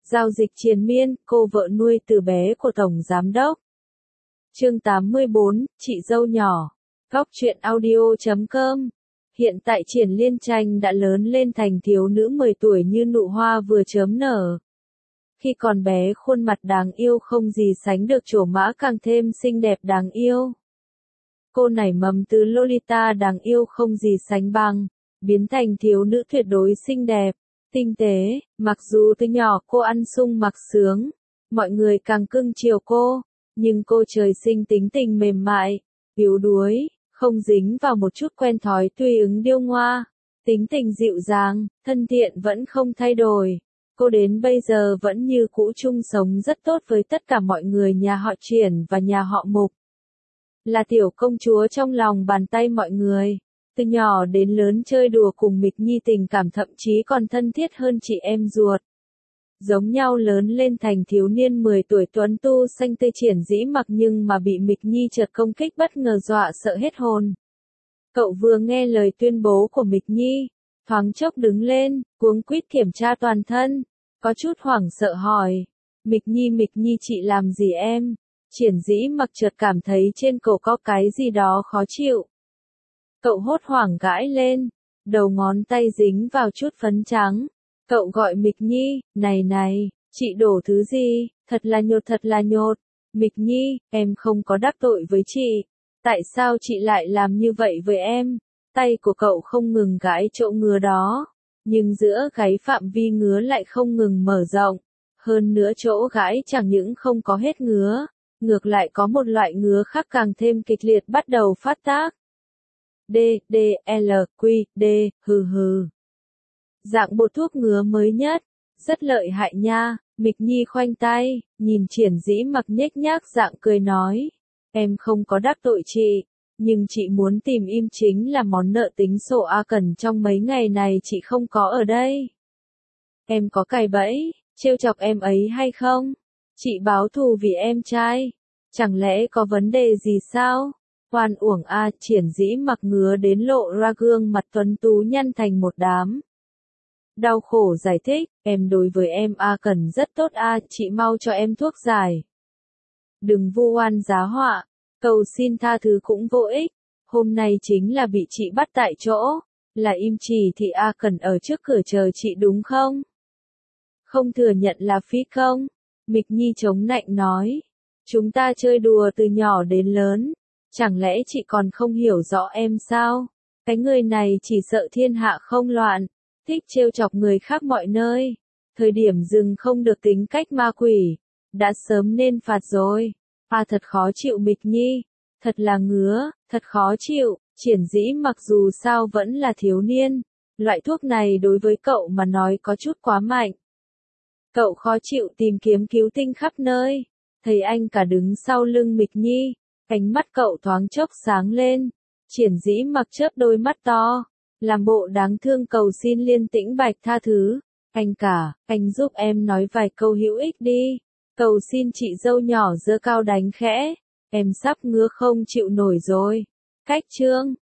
Giao dịch triền miên, cô vợ nuôi từ bé của Tổng Giám đốc. Chương 84, chị dâu nhỏ. Góc truyện audio.com. Hiện tại Triển Liên Tranh đã lớn lên thành thiếu nữ 10 tuổi như nụ hoa vừa chớm nở. Khi còn bé khuôn mặt đáng yêu không gì sánh được trổ mã càng thêm xinh đẹp đáng yêu. Cô nảy mầm từ Lolita đáng yêu không gì sánh bằng, biến thành thiếu nữ tuyệt đối xinh đẹp, tinh tế, mặc dù từ nhỏ cô ăn sung mặc sướng, mọi người càng cưng chiều cô, nhưng cô trời sinh tính tình mềm mại, yếu đuối, không dính vào một chút quen thói tùy ứng điêu ngoa, tính tình dịu dàng, thân thiện vẫn không thay đổi. Cô đến bây giờ vẫn như cũ chung sống rất tốt với tất cả mọi người nhà họ Triển và nhà họ Mục. Là tiểu công chúa trong lòng bàn tay mọi người, từ nhỏ đến lớn chơi đùa cùng Mịch Nhi tình cảm thậm chí còn thân thiết hơn chị em ruột. Giống nhau lớn lên thành thiếu niên 10 tuổi tuấn tu xanh tươi Triển Dĩ Mặc nhưng mà bị Mịch Nhi chợt công kích bất ngờ dọa sợ hết hồn. Cậu vừa nghe lời tuyên bố của Mịch Nhi, thoáng chốc đứng lên, cuống quýt kiểm tra toàn thân, có chút hoảng sợ hỏi, Mịch Nhi chị làm gì em? Triển Dĩ Mặc chợt cảm thấy trên cổ có cái gì đó khó chịu. Cậu hốt hoảng gãi lên, đầu ngón tay dính vào chút phấn trắng. Cậu gọi Mịch Nhi, này, chị đổ thứ gì, thật là nhột. Mịch Nhi, em không có đắc tội với chị. Tại sao chị lại làm như vậy với em? Tay của cậu không ngừng gãi chỗ ngứa đó, nhưng giữa gáy phạm vi ngứa lại không ngừng mở rộng. Hơn nữa chỗ gãi chẳng những không có hết ngứa, ngược lại có một loại ngứa khác càng thêm kịch liệt bắt đầu phát tác. D, hừ. Dạng bột thuốc ngứa mới nhất, rất lợi hại nha. Mịch Nhi khoanh tay, nhìn Triển Dĩ Mặc nhếch nhác dạng cười nói, em không có đắc tội chị, nhưng chị muốn tìm im chính là món nợ tính sổ A Cẩn trong mấy ngày này chị không có ở đây. Em có cài bẫy, trêu chọc em ấy hay không? Chị báo thù vì em trai, chẳng lẽ có vấn đề gì sao? Oan uổng a. Triển Dĩ Mặc ngứa đến lộ ra gương mặt tuấn tú nhăn thành một đám. Đau khổ giải thích, em đối với em A Cẩn rất tốt a, chị mau cho em thuốc giải. Đừng vu oan giá họa, cầu xin tha thứ cũng vô ích, hôm nay chính là bị chị bắt tại chỗ, là im chỉ thì A Cẩn ở trước cửa chờ chị đúng không? Không thừa nhận là phí công, Mịch Nhi chống nạnh nói, chúng ta chơi đùa từ nhỏ đến lớn, chẳng lẽ chị còn không hiểu rõ em sao? Cái người này chỉ sợ thiên hạ không loạn, thích trêu chọc người khác mọi nơi, thời điểm dừng không được tính cách ma quỷ, đã sớm nên phạt rồi. Thật khó chịu Mịch Nhi, thật là ngứa, thật khó chịu. Triển Dĩ Mặc dù sao vẫn là thiếu niên, loại thuốc này đối với cậu mà nói có chút quá mạnh. Cậu khó chịu tìm kiếm cứu tinh khắp nơi, thấy anh cả đứng sau lưng Mịch Nhi, ánh mắt cậu thoáng chốc sáng lên. Triển Dĩ Mặc chớp đôi mắt to, làm bộ đáng thương cầu xin Liên Tĩnh Bạch tha thứ. Anh giúp em nói vài câu hữu ích đi. Cầu xin chị dâu nhỏ giơ cao đánh khẽ. Em sắp ngứa không chịu nổi rồi. Cách chương.